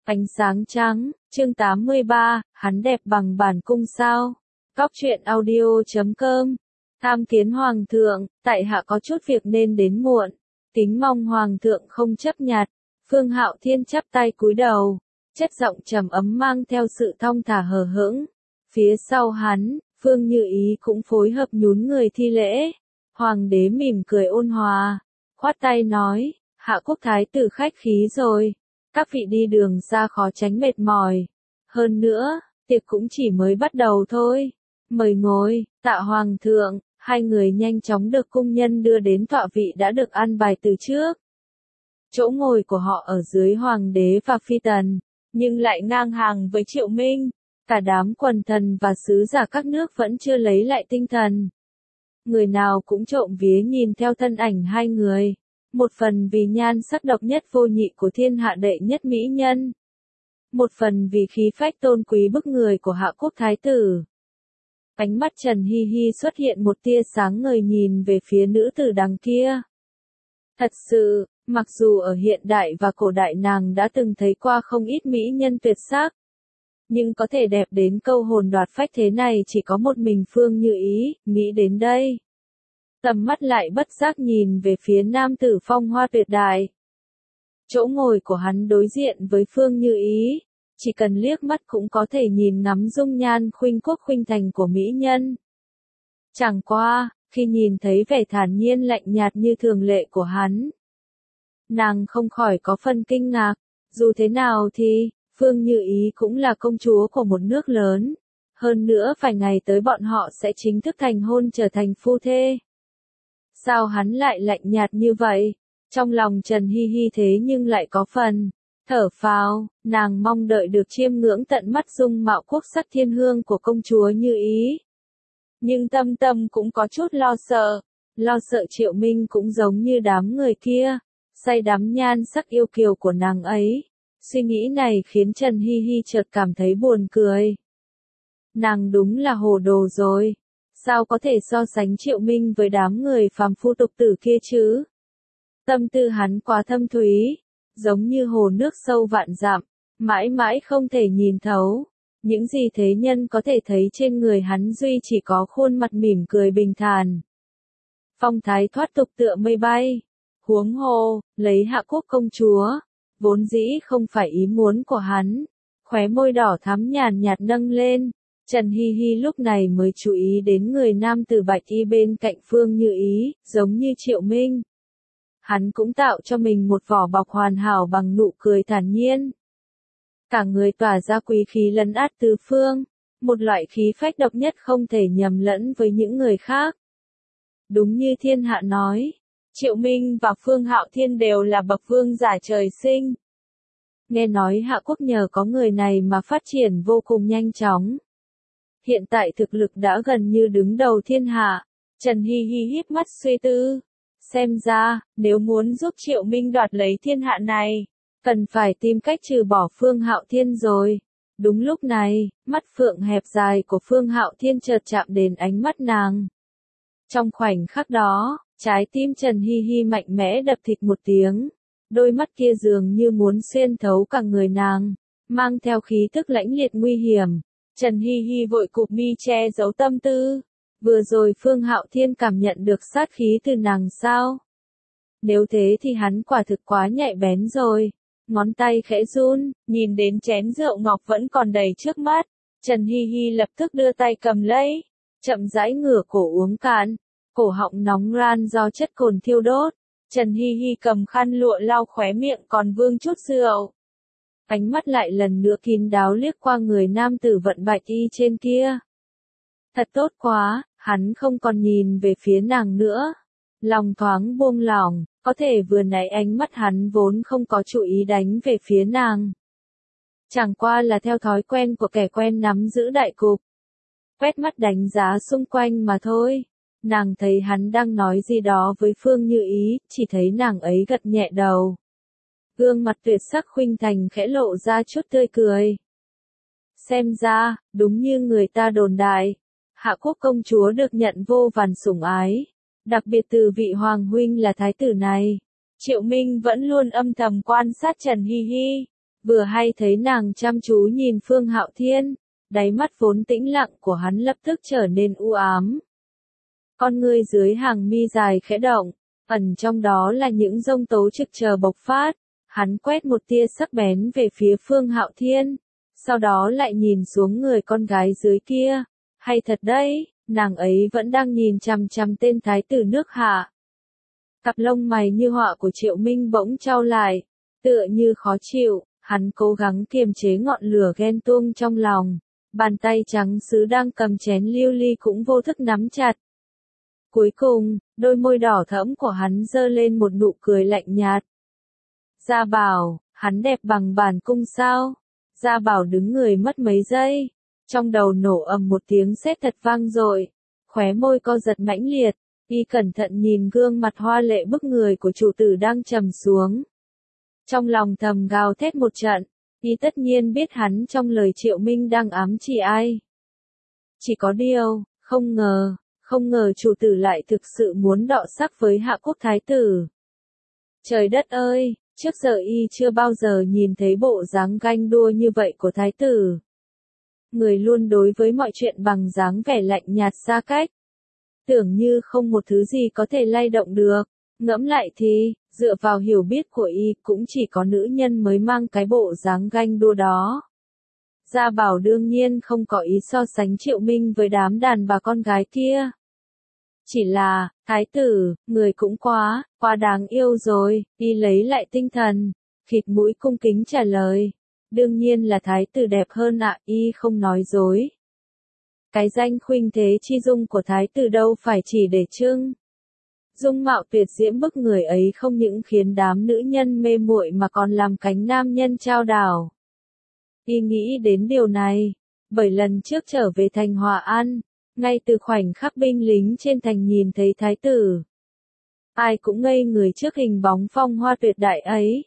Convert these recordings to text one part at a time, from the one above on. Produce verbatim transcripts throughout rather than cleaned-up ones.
Ánh sáng trắng, chương tám mươi ba, hắn đẹp bằng bản cung sao? Cóc truyện audio chấm com. Tham kiến hoàng thượng, tại hạ có chút việc nên đến muộn. Kính mong hoàng thượng không chấp nhặt. Phương Hạo Thiên chắp tay cúi đầu, chất giọng trầm ấm mang theo sự thong thả hờ hững. Phía sau hắn, Phương Như Ý cũng phối hợp nhún người thi lễ. Hoàng đế mỉm cười ôn hòa, khoát tay nói, Hạ quốc thái tử khách khí rồi. Các vị đi đường xa khó tránh mệt mỏi. Hơn nữa, tiệc cũng chỉ mới bắt đầu thôi. Mời ngồi, tạ hoàng thượng. Hai người nhanh chóng được cung nhân đưa đến tọa vị đã được an bài từ trước. Chỗ ngồi của họ ở dưới hoàng đế và phi tần, nhưng lại ngang hàng với Triệu Minh. Cả đám quần thần và sứ giả các nước vẫn chưa lấy lại tinh thần. Người nào cũng trộm vía nhìn theo thân ảnh hai người. Một phần vì nhan sắc độc nhất vô nhị của thiên hạ đệ nhất mỹ nhân. Một phần vì khí phách tôn quý bức người của Hạ quốc thái tử. Ánh mắt Trần Hi Hi xuất hiện một tia sáng ngời nhìn về phía nữ tử đằng kia. Thật sự, mặc dù ở hiện đại và cổ đại nàng đã từng thấy qua không ít mỹ nhân tuyệt sắc. Nhưng có thể đẹp đến câu hồn đoạt phách thế này chỉ có một mình Phương Như Ý, nghĩ đến đây. Tầm mắt lại bất giác nhìn về phía nam tử phong hoa tuyệt đại. Chỗ ngồi của hắn đối diện với Phương Như Ý, chỉ cần liếc mắt cũng có thể nhìn ngắm dung nhan khuynh quốc khuynh thành của mỹ nhân. Chẳng qua, khi nhìn thấy vẻ thản nhiên lạnh nhạt như thường lệ của hắn, nàng không khỏi có phần kinh ngạc. Dù thế nào thì, Phương Như Ý cũng là công chúa của một nước lớn. Hơn nữa vài ngày tới bọn họ sẽ chính thức thành hôn trở thành phu thê. Sao hắn lại lạnh nhạt như vậy? Trong lòng Trần Hi Hi thế nhưng lại có phần thở phào, nàng mong đợi được chiêm ngưỡng tận mắt dung mạo quốc sắc thiên hương của công chúa Như Ý. Nhưng tâm tâm cũng có chút lo sợ, lo sợ Triệu Minh cũng giống như đám người kia, say đắm nhan sắc yêu kiều của nàng ấy. Suy nghĩ này khiến Trần Hi Hi chợt cảm thấy buồn cười. Nàng đúng là hồ đồ rồi. Sao có thể so sánh Triệu Minh với đám người phàm phu tục tử kia chứ? Tâm tư hắn quá thâm thúy, giống như hồ nước sâu vạn dặm, mãi mãi không thể nhìn thấu. Những gì thế nhân có thể thấy trên người hắn duy chỉ có khuôn mặt mỉm cười bình thản. Phong thái thoát tục tựa mây bay. Huống hồ, lấy Hạ quốc công chúa, vốn dĩ không phải ý muốn của hắn. Khóe môi đỏ thắm nhàn nhạt nâng lên. Trần Hi Hi lúc này mới chú ý đến người nam tử bạch y bên cạnh Phương Như Ý, giống như Triệu Minh. Hắn cũng tạo cho mình một vỏ bọc hoàn hảo bằng nụ cười thản nhiên. Cả người tỏa ra quý khí lấn át tứ phương, một loại khí phách độc nhất không thể nhầm lẫn với những người khác. Đúng như thiên hạ nói, Triệu Minh và Phương Hạo Thiên đều là bậc vương giả trời sinh. Nghe nói Hạ quốc nhờ có người này mà phát triển vô cùng nhanh chóng. Hiện tại thực lực đã gần như đứng đầu thiên hạ. Trần Hi Hi híp mắt suy tư. Xem ra, nếu muốn giúp Triệu Minh đoạt lấy thiên hạ này, cần phải tìm cách trừ bỏ Phương Hạo Thiên rồi. Đúng lúc này, mắt phượng hẹp dài của Phương Hạo Thiên chợt chạm đến ánh mắt nàng. Trong khoảnh khắc đó, trái tim Trần Hi Hi mạnh mẽ đập thịt một tiếng. Đôi mắt kia dường như muốn xuyên thấu cả người nàng, mang theo khí tức lãnh liệt nguy hiểm. Trần Hi Hi vội cụp mi che giấu tâm tư. Vừa rồi Phương Hạo Thiên cảm nhận được sát khí từ nàng sao? Nếu thế thì hắn quả thực quá nhạy bén rồi. Ngón tay khẽ run, nhìn đến chén rượu ngọc vẫn còn đầy trước mắt. Trần Hi Hi lập tức đưa tay cầm lấy, chậm rãi ngửa cổ uống cạn. Cổ họng nóng ran do chất cồn thiêu đốt. Trần Hi Hi cầm khăn lụa lau khóe miệng còn vương chút rượu. Ánh mắt lại lần nữa kín đáo liếc qua người nam tử vận bạch y trên kia. Thật tốt quá, hắn không còn nhìn về phía nàng nữa. Lòng thoáng buông lỏng, có thể vừa nãy ánh mắt hắn vốn không có chú ý đánh về phía nàng. Chẳng qua là theo thói quen của kẻ quen nắm giữ đại cục. Quét mắt đánh giá xung quanh mà thôi. Nàng thấy hắn đang nói gì đó với Phương Như Ý, chỉ thấy nàng ấy gật nhẹ đầu. Gương mặt tuyệt sắc khuynh thành khẽ lộ ra chút tươi cười. Xem ra, đúng như người ta đồn đại, Hạ quốc công chúa được nhận vô vàn sủng ái. Đặc biệt từ vị hoàng huynh là thái tử này. Triệu Minh vẫn luôn âm thầm quan sát Trần Hi Hi. Vừa hay thấy nàng chăm chú nhìn Phương Hạo Thiên, đáy mắt vốn tĩnh lặng của hắn lập tức trở nên u ám. Con ngươi dưới hàng mi dài khẽ động, ẩn trong đó là những giông tố trực chờ bộc phát. Hắn quét một tia sắc bén về phía Phương Hạo Thiên, sau đó lại nhìn xuống người con gái dưới kia. Hay thật đấy, nàng ấy vẫn đang nhìn chằm chằm tên thái tử nước Hạ. Cặp lông mày như họa của Triệu Minh bỗng chau lại, tựa như khó chịu, hắn cố gắng kiềm chế ngọn lửa ghen tuông trong lòng. Bàn tay trắng sứ đang cầm chén lưu ly cũng vô thức nắm chặt. Cuối cùng, đôi môi đỏ thẫm của hắn giơ lên một nụ cười lạnh nhạt. Gia Bảo, hắn đẹp bằng bản cung sao? Gia Bảo đứng người mất mấy giây, trong đầu nổ ầm một tiếng sét thật vang dội, khóe môi co giật mãnh liệt, y cẩn thận nhìn gương mặt hoa lệ bức người của chủ tử đang trầm xuống. Trong lòng thầm gào thét một trận, y tất nhiên biết hắn trong lời Triệu Minh đang ám chỉ ai. Chỉ có điều, không ngờ, không ngờ chủ tử lại thực sự muốn đọ sắc với Hạ Quốc Thái tử. Trời đất ơi! Trước giờ y chưa bao giờ nhìn thấy bộ dáng ganh đua như vậy của thái tử. Người luôn đối với mọi chuyện bằng dáng vẻ lạnh nhạt xa cách. Tưởng như không một thứ gì có thể lay động được. Ngẫm lại thì, dựa vào hiểu biết của y cũng chỉ có nữ nhân mới mang cái bộ dáng ganh đua đó. Gia Bảo đương nhiên không có ý so sánh Triệu Minh với đám đàn bà con gái kia. Chỉ là, thái tử, người cũng quá, quá đáng yêu rồi, y lấy lại tinh thần, khịt mũi cung kính trả lời. Đương nhiên là thái tử đẹp hơn ạ, y không nói dối. Cái danh khuynh thế chi dung của thái tử đâu phải chỉ để trưng. Dung mạo tuyệt diễm bức người ấy không những khiến đám nữ nhân mê muội mà còn làm cánh nam nhân trao đảo. Y nghĩ đến điều này, bởi lần trước trở về thành Hòa An. Ngay từ khoảnh khắc binh lính trên thành nhìn thấy thái tử, ai cũng ngây người trước hình bóng phong hoa tuyệt đại ấy.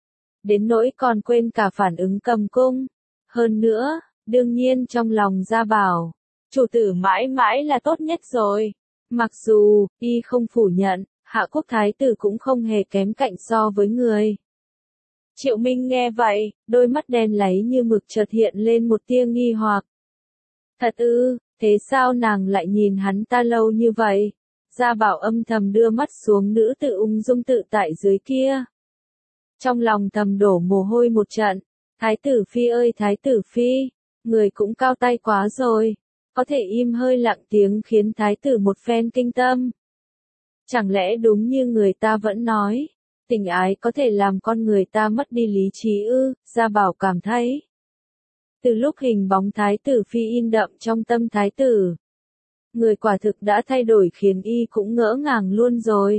Đến nỗi còn quên cả phản ứng cầm cung. Hơn nữa, đương nhiên trong lòng Gia Bảo, chủ tử mãi mãi là tốt nhất rồi. Mặc dù, y không phủ nhận, Hạ Quốc Thái tử cũng không hề kém cạnh so với người. Triệu Minh nghe vậy, đôi mắt đen láy như mực chợt hiện lên một tia nghi hoặc. Thật ư? Thế sao nàng lại nhìn hắn ta lâu như vậy? Gia Bảo âm thầm đưa mắt xuống nữ tử ung dung tự tại dưới kia. Trong lòng thầm đổ mồ hôi một trận. Thái tử phi ơi thái tử phi, người cũng cao tay quá rồi. Có thể im hơi lặng tiếng khiến thái tử một phen kinh tâm. Chẳng lẽ đúng như người ta vẫn nói, tình ái có thể làm con người ta mất đi lý trí ư? Gia Bảo cảm thấy. Từ lúc hình bóng thái tử phi in đậm trong tâm thái tử, người quả thực đã thay đổi khiến y cũng ngỡ ngàng luôn rồi.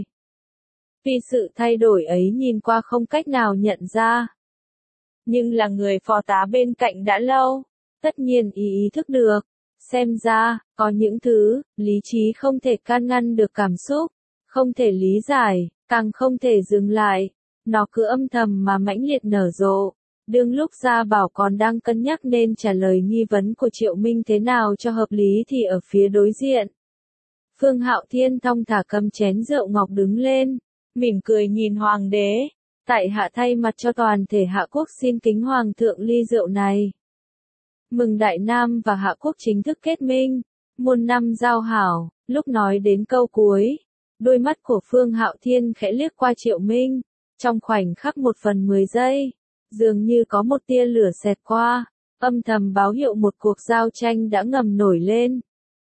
Vì sự thay đổi ấy nhìn qua không cách nào nhận ra. Nhưng là người phò tá bên cạnh đã lâu, tất nhiên y ý thức được. Xem ra, có những thứ, lý trí không thể can ngăn được cảm xúc, không thể lý giải, càng không thể dừng lại. Nó cứ âm thầm mà mãnh liệt nở rộ. Đương lúc Gia Bảo còn đang cân nhắc nên trả lời nghi vấn của Triệu Minh thế nào cho hợp lý thì ở phía đối diện. Phương Hạo Thiên thong thả cầm chén rượu ngọc đứng lên, mỉm cười nhìn hoàng đế. Tại hạ thay mặt cho toàn thể Hạ Quốc xin kính hoàng thượng ly rượu này. Mừng Đại Nam và Hạ Quốc chính thức kết minh, muôn năm giao hảo. Lúc nói đến câu cuối, đôi mắt của Phương Hạo Thiên khẽ liếc qua Triệu Minh, trong khoảnh khắc một phần mười giây. Dường như có một tia lửa xẹt qua, âm thầm báo hiệu một cuộc giao tranh đã ngầm nổi lên.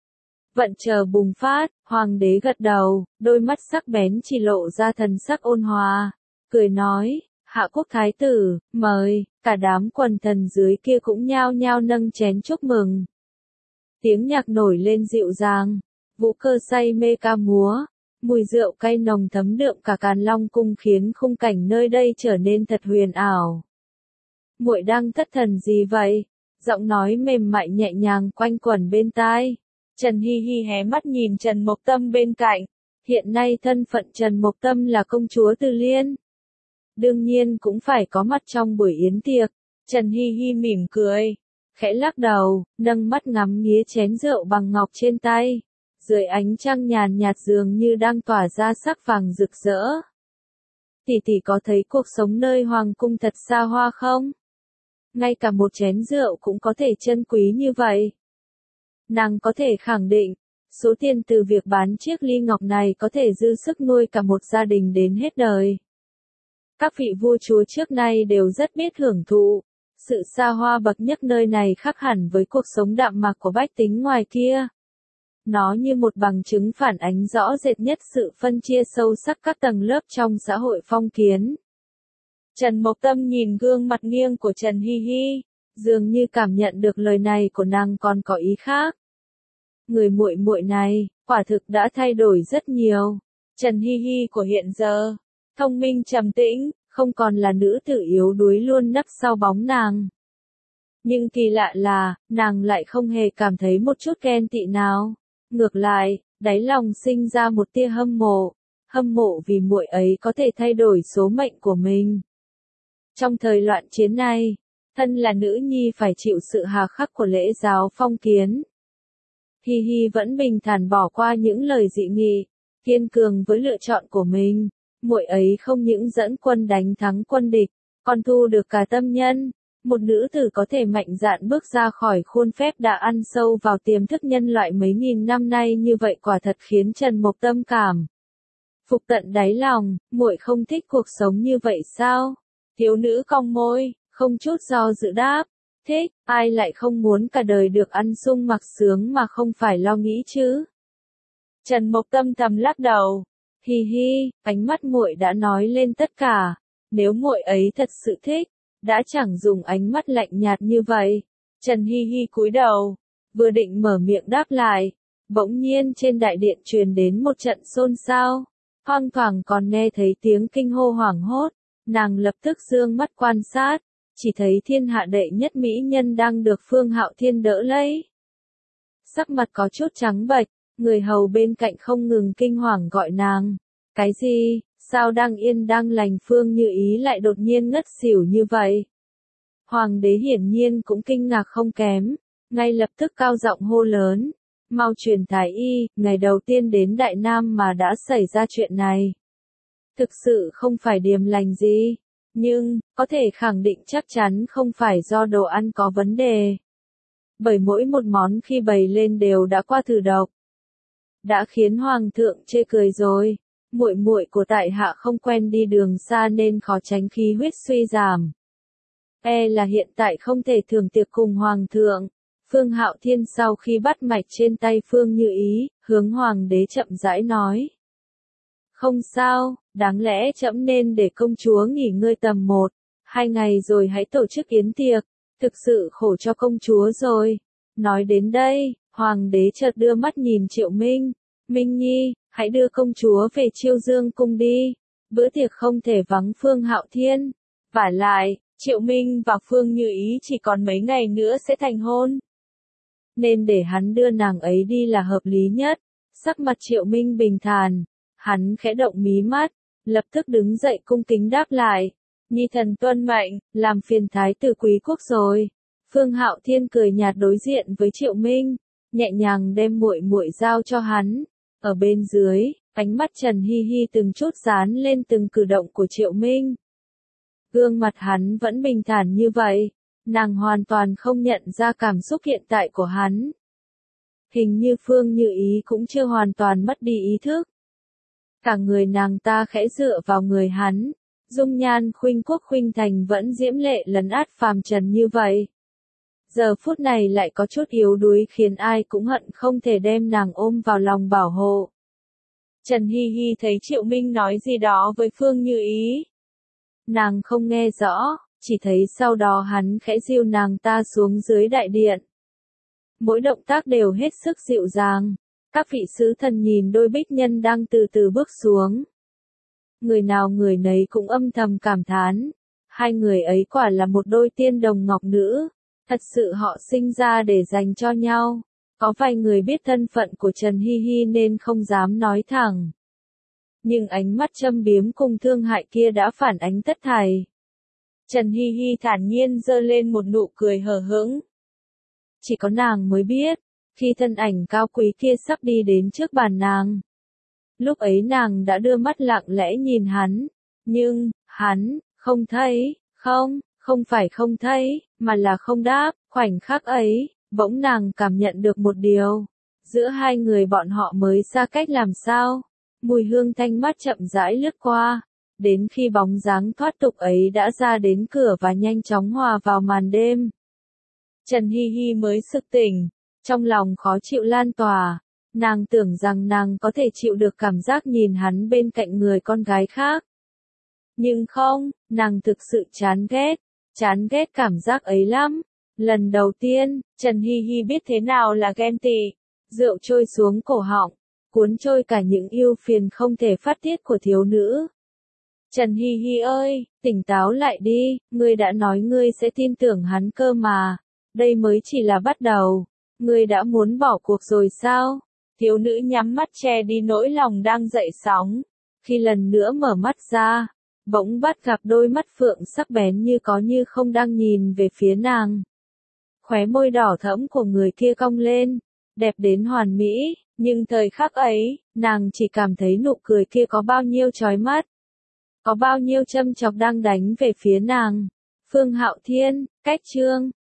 Vận chờ bùng phát, hoàng đế gật đầu, đôi mắt sắc bén chỉ lộ ra thần sắc ôn hòa, cười nói, Hạ Quốc Thái tử, mời, cả đám quần thần dưới kia cũng nhao nhao nâng chén chúc mừng. Tiếng nhạc nổi lên dịu dàng, vũ cơ say mê ca múa, mùi rượu cay nồng thấm đượm cả Càn Long cung khiến khung cảnh nơi đây trở nên thật huyền ảo. Muội đang thất thần gì vậy? Giọng nói mềm mại nhẹ nhàng quanh quẩn bên tai. Trần Hi Hi hé mắt nhìn Trần Mộc Tâm bên cạnh. Hiện nay thân phận Trần Mộc Tâm là công chúa Từ Liên. Đương nhiên cũng phải có mặt trong buổi yến tiệc. Trần Hi Hi mỉm cười, khẽ lắc đầu, nâng mắt ngắm nghía chén rượu bằng ngọc trên tay. Dưới ánh trăng nhàn nhạt dường như đang tỏa ra sắc vàng rực rỡ. Tỷ tỷ có thấy cuộc sống nơi hoàng cung thật xa hoa không? ngay cả một chén rượu cũng có thể trân quý như vậy. Nàng có thể khẳng định, số tiền từ việc bán chiếc ly ngọc này có thể dư sức nuôi cả một gia đình đến hết đời. Các vị vua chúa trước nay đều rất biết hưởng thụ. Sự xa hoa bậc nhất nơi này khác hẳn với cuộc sống đạm mạc của bách tính ngoài kia. Nó như một bằng chứng phản ánh rõ rệt nhất sự phân chia sâu sắc các tầng lớp trong xã hội phong kiến. Trần Mộc Tâm nhìn gương mặt nghiêng của Trần Hi Hi, dường như cảm nhận được lời này của nàng còn có ý khác. Người muội muội này, quả thực đã thay đổi rất nhiều. Trần Hi Hi của hiện giờ, thông minh trầm tĩnh, không còn là nữ tử yếu đuối luôn nấp sau bóng nàng. Nhưng kỳ lạ là, nàng lại không hề cảm thấy một chút ghen tị nào. Ngược lại, đáy lòng sinh ra một tia hâm mộ, hâm mộ vì muội ấy có thể thay đổi số mệnh của mình. Trong thời loạn chiến này, thân là nữ nhi phải chịu sự hà khắc của lễ giáo phong kiến. Hi Hi vẫn bình thản bỏ qua những lời dị nghị, kiên cường với lựa chọn của mình. Muội ấy không những dẫn quân đánh thắng quân địch, còn thu được cả tâm nhân. Một nữ tử có thể mạnh dạn bước ra khỏi khuôn phép đã ăn sâu vào tiềm thức nhân loại mấy nghìn năm nay như vậy quả thật khiến Trần Mộc Tâm cảm phục tận đáy lòng. Muội không thích cuộc sống như vậy sao? Thiếu nữ cong môi, không chút do dự đáp. Thích, ai lại không muốn cả đời được ăn sung mặc sướng mà không phải lo nghĩ chứ? Trần Mộc Tâm thầm lắc đầu. Hi hi, ánh mắt muội đã nói lên tất cả. Nếu muội ấy thật sự thích, đã chẳng dùng ánh mắt lạnh nhạt như vậy. Trần Hi Hi cúi đầu, vừa định mở miệng đáp lại, bỗng nhiên trên đại điện truyền đến một trận xôn xao. Thoang thoảng còn nghe thấy tiếng kinh hô hoảng hốt. Nàng lập tức dương mắt quan sát, chỉ thấy thiên hạ đệ nhất mỹ nhân đang được Phương Hạo Thiên đỡ lấy. Sắc mặt có chút trắng bệch, người hầu bên cạnh không ngừng kinh hoàng gọi nàng. Cái gì, sao đang yên đang lành Phương Như Ý lại đột nhiên ngất xỉu như vậy? Hoàng đế hiển nhiên cũng kinh ngạc không kém, ngay lập tức cao giọng hô lớn. Mau truyền thái y, ngày đầu tiên đến Đại Nam mà đã xảy ra chuyện này. Thực sự không phải điềm lành gì, nhưng, có thể khẳng định chắc chắn không phải do đồ ăn có vấn đề. Bởi mỗi một món khi bày lên đều đã qua thử độc. Đã khiến Hoàng thượng chê cười rồi, muội muội của tại hạ không quen đi đường xa nên khó tránh khí huyết suy giảm. E là hiện tại không thể thường tiệc cùng Hoàng thượng. Phương Hạo Thiên sau khi bắt mạch trên tay Phương Như Ý, hướng Hoàng đế chậm rãi nói. Không sao, đáng lẽ trẫm nên để công chúa nghỉ ngơi tầm một, hai ngày rồi hãy tổ chức yến tiệc, thực sự khổ cho công chúa rồi. Nói đến đây, Hoàng đế chợt đưa mắt nhìn Triệu Minh. Minh Nhi, hãy đưa công chúa về Chiêu Dương cung đi, bữa tiệc không thể vắng Phương Hạo Thiên. Vả lại, Triệu Minh và Phương Như Ý chỉ còn mấy ngày nữa sẽ thành hôn. Nên để hắn đưa nàng ấy đi là hợp lý nhất. Sắc mặt Triệu Minh bình thản, hắn khẽ động mí mắt, lập tức đứng dậy cung kính đáp lại. Nhi thần tuân mệnh, làm phiền thái tử quý quốc rồi. Phương Hạo Thiên cười nhạt đối diện với Triệu Minh, nhẹ nhàng đem muội muội giao cho hắn. Ở bên dưới, ánh mắt Trần Hi Hi từng chút dán lên từng cử động của Triệu Minh. Gương mặt hắn vẫn bình thản như vậy, nàng hoàn toàn không nhận ra cảm xúc hiện tại của hắn. Hình như Phương Như Ý cũng chưa hoàn toàn mất đi ý thức. Cả người nàng ta khẽ dựa vào người hắn, dung nhan khuynh quốc khuynh thành vẫn diễm lệ lấn át phàm trần như vậy. Giờ phút này lại có chút yếu đuối khiến ai cũng hận không thể đem nàng ôm vào lòng bảo hộ. Trần Hi Hi thấy Triệu Minh nói gì đó với Phương Như Ý. Nàng không nghe rõ, chỉ thấy sau đó hắn khẽ dìu nàng ta xuống dưới đại điện. Mỗi động tác đều hết sức dịu dàng. Các vị sứ thần nhìn đôi bích nhân đang từ từ bước xuống. Người nào người nấy cũng âm thầm cảm thán. Hai người ấy quả là một đôi tiên đồng ngọc nữ. Thật sự họ sinh ra để dành cho nhau. Có vài người biết thân phận của Trần Hi Hi nên không dám nói thẳng. Nhưng ánh mắt châm biếm cùng thương hại kia đã phản ánh tất thảy. Trần Hi Hi thản nhiên giơ lên một nụ cười hờ hững. Chỉ có nàng mới biết, khi thân ảnh cao quý kia sắp đi đến trước bàn nàng. Lúc ấy nàng đã đưa mắt lặng lẽ nhìn hắn, nhưng, hắn, không thấy, không, Không phải không thấy, mà là không đáp, khoảnh khắc ấy, bỗng nàng cảm nhận được một điều. Giữa hai người bọn họ mới xa cách làm sao. Mùi hương thanh mát chậm rãi lướt qua, đến khi bóng dáng thoát tục ấy đã ra đến cửa và nhanh chóng hòa vào màn đêm. Trần Hi Hi mới sực tỉnh, trong lòng khó chịu lan tỏa, nàng tưởng rằng nàng có thể chịu được cảm giác nhìn hắn bên cạnh người con gái khác. Nhưng không, nàng thực sự chán ghét, chán ghét cảm giác ấy lắm. Lần đầu tiên, Trần Hi Hi biết thế nào là ghen tị, rượu trôi xuống cổ họng, cuốn trôi cả những ưu phiền không thể phát tiết của thiếu nữ. Trần Hi Hi ơi, tỉnh táo lại đi, ngươi đã nói ngươi sẽ tin tưởng hắn cơ mà, đây mới chỉ là bắt đầu, ngươi đã muốn bỏ cuộc rồi sao? Thiếu nữ nhắm mắt che đi nỗi lòng đang dậy sóng, khi lần nữa mở mắt ra, bỗng bắt gặp đôi mắt phượng sắc bén như có như không đang nhìn về phía nàng. Khóe môi đỏ thẫm của người kia cong lên, đẹp đến hoàn mỹ, nhưng thời khắc ấy, nàng chỉ cảm thấy nụ cười kia có bao nhiêu chói mắt, có bao nhiêu châm chọc đang đánh về phía nàng. Phương Hạo Thiên, cách chương